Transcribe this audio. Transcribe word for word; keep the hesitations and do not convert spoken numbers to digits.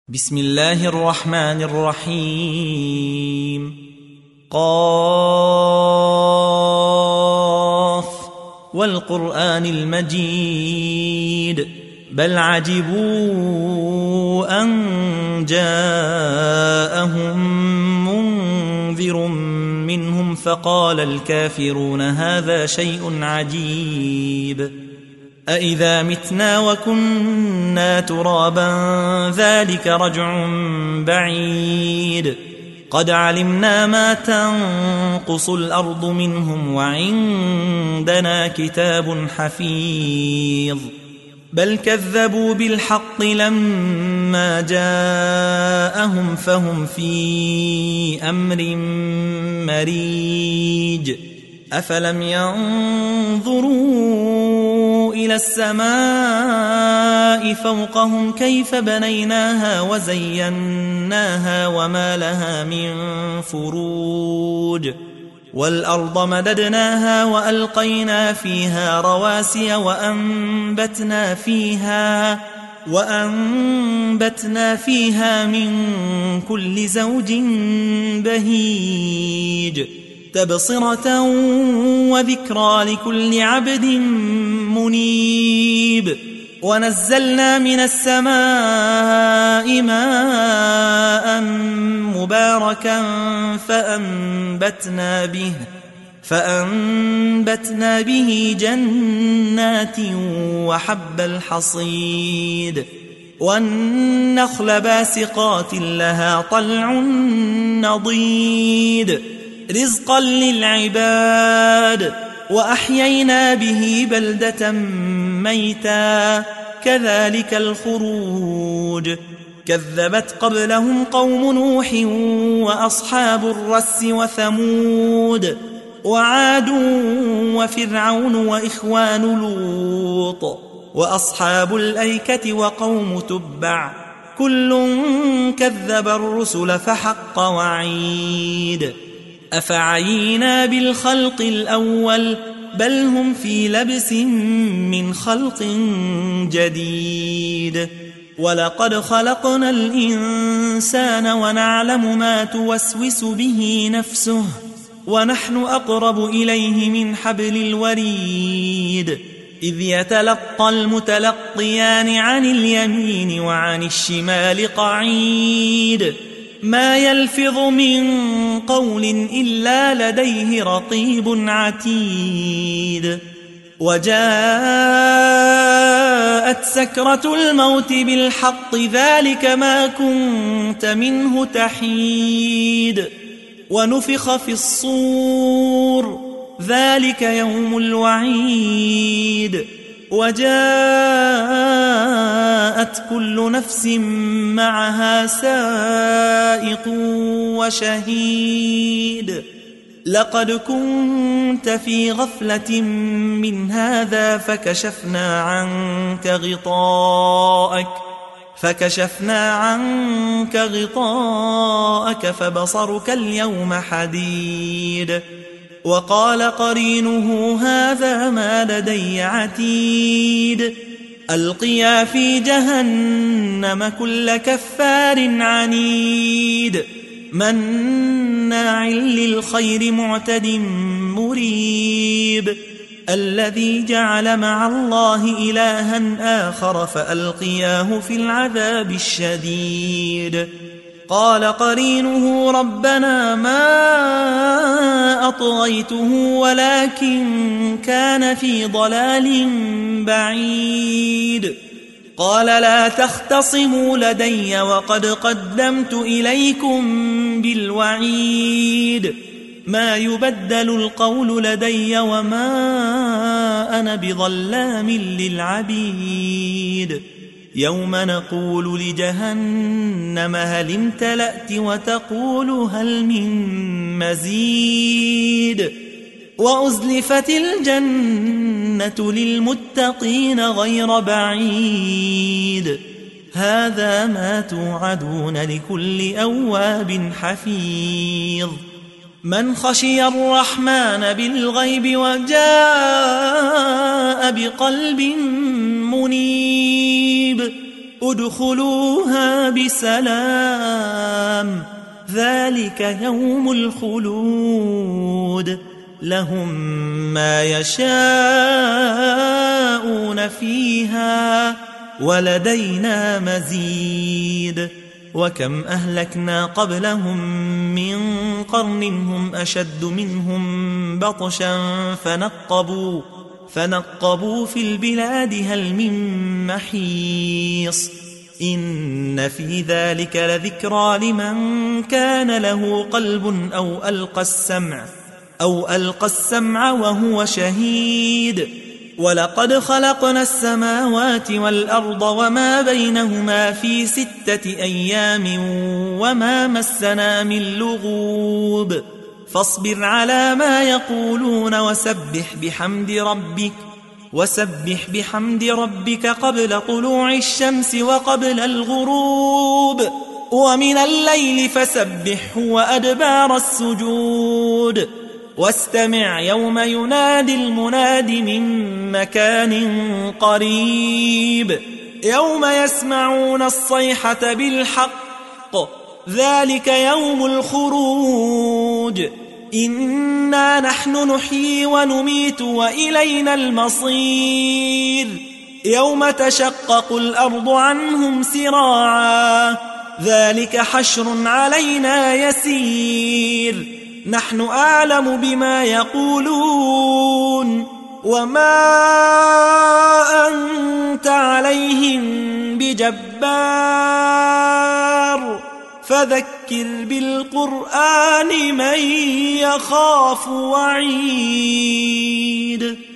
بسم الله الرحمن الرحيم. قاف والقرآن المجيد بل عجبوا أن جاءهم منذر منهم فقال الكافرون هذا شيء عجيب أإذا متنا وكنا ترابا ذلك رجع بعيد قد علمنا ما تنقص الأرض منهم وعندنا كتاب حفيظ بل كذبوا بالحق لما جاءهم فهم في أمر مريج أفلم ينظروا إلى السماء فوقهم كيف بنيناها وزيناها وما لها من فروج والأرض مددناها وألقينا فيها رواسي وأنبتنا فيها وأنبتنا فيها من كل زوج بهيج تبصرة وذكرى لكل عبد منيب ونزلنا من السماء ماء مباركا فأنبتنا به فأنبتنا به جنات وحب الحصيد والنخل باسقات لها طلع نضيد رزقا للعباد وأحيينا به بلدة ميتا كذلك الخروج كذبت قبلهم قوم نوح وأصحاب الرس وثمود وعاد وفرعون وإخوان لوط وأصحاب الأيكة وقوم تبع كل كذب الرسل فحق وعيد أفعينا بالخلق الأول بل هم في لبس من خلق جديد ولقد خلقنا الإنسان ونعلم ما توسوس به نفسه ونحن أقرب إليه من حبل الوريد إذ يتلقى المتلقيان عن اليمين وعن الشمال قعيد ما يلفظ من قول إلا لديه رقيب عتيد وجاءت سكرة الموت بالحق ذلك ما كنت منه تحيد ونفخ في الصور ذلك يوم الوعيد وجاءت كل نفس معها سائق وشهيد لقد كنت في غفلة من هذا فكشفنا عنك غطاءك فكشفنا عنك غطاءك فبصرك اليوم حديد وقال قرينه هذا ما لدي عتيد ألقيا في جهنم كل كفار عنيد مناع للخير معتد مريب الذي جعل مع الله إلها آخر فألقياه في العذاب الشديد قال قرينه ربنا ما أطغيته ولكن كان في ضلال بعيد قال لا تختصموا لدي وقد قدمت إليكم بالوعيد ما يبدل القول لدي وما أنا بظلام للعبيد يوم نقول لجهنم هل امتلأت وتقول هل من مزيد وأزلفت الجنة للمتقين غير بعيد هذا ما توعدون لكل أواب حفيظ من خشي الرحمن بالغيب وجاء بقلب منيب ادخلوها بسلام ذلك يوم الخلود لهم ما يشاءون فيها ولدينا مزيد وكم أهلكنا قبلهم من قرن هم أشد منهم بطشا فنقبوا فنقبوا في البلاد هل من محيص إن في ذلك لذكرى لمن كان له قلب أو ألقى السمع أو ألقى السمع وهو شهيد ولقد خلقنا السماوات والأرض وما بينهما في ستة أيام وما مسنا من لغوب فاصبر على ما يقولون وسبح بحمد ربك وسبح بحمد ربك قبل طلوع الشمس وقبل الغروب ومن الليل فسبحه وأدبار السجود واستمع يوم ينادي المناد من مكان قريب يوم يسمعون الصيحة بالحق ذلك يوم الخروج إنا نحن نحيي ونميت وإلينا المصير يوم تشقق الأرض عنهم سراعا ذلك حشر علينا يسير نحن أعلم بما يقولون وما أنت عليهم بجبار فذكر بالقرآن من يخاف وعيد